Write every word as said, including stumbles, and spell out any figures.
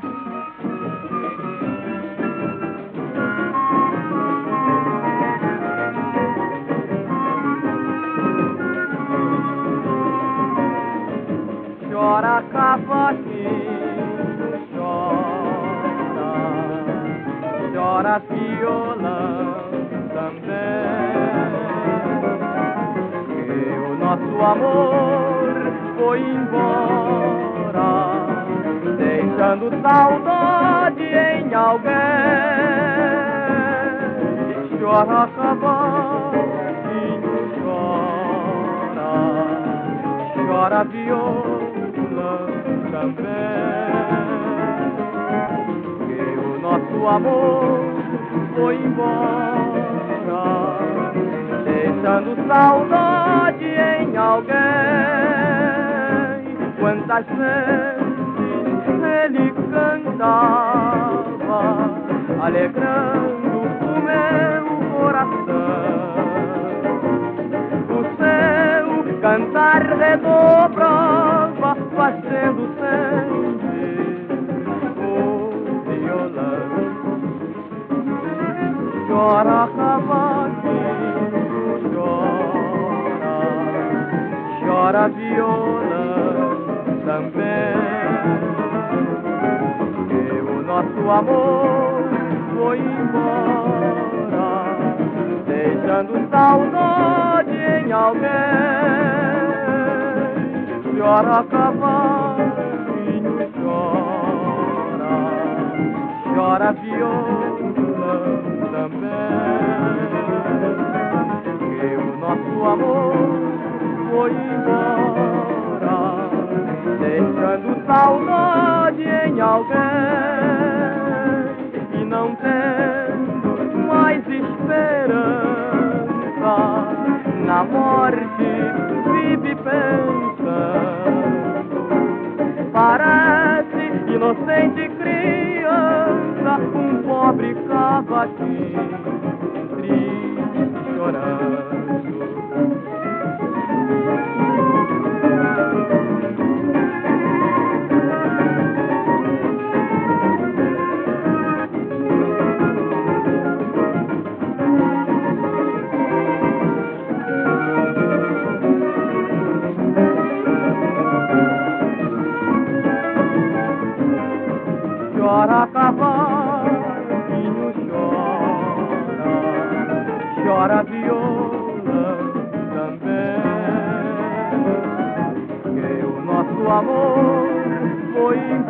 Chora cavaquinho, chora, chora violão também, que o nosso amor foi embora, deixando saudade em alguém. Chora cavaquinho, chora, chora violão também, que o nosso amor foi embora, deixando saudade em alguém. Quantas vezes ele cantava, alegrando o meu coração. O seu cantar redobrava, fazendo sempre o violão. Chora cavaquinho, chora, chora violão também, que o nosso amor foi embora, deixando saudade em alguém. Chora cavaquinho, chora, chora violão também, que o nosso amor foi embora, deixando saudade em alguém. E não tendo mais esperança, na morte vive pensando. Parece inocente criança, um pobre cavaquinho triste chorando. Chora cavaquinho, chora, chora violão também, que o nosso amor foi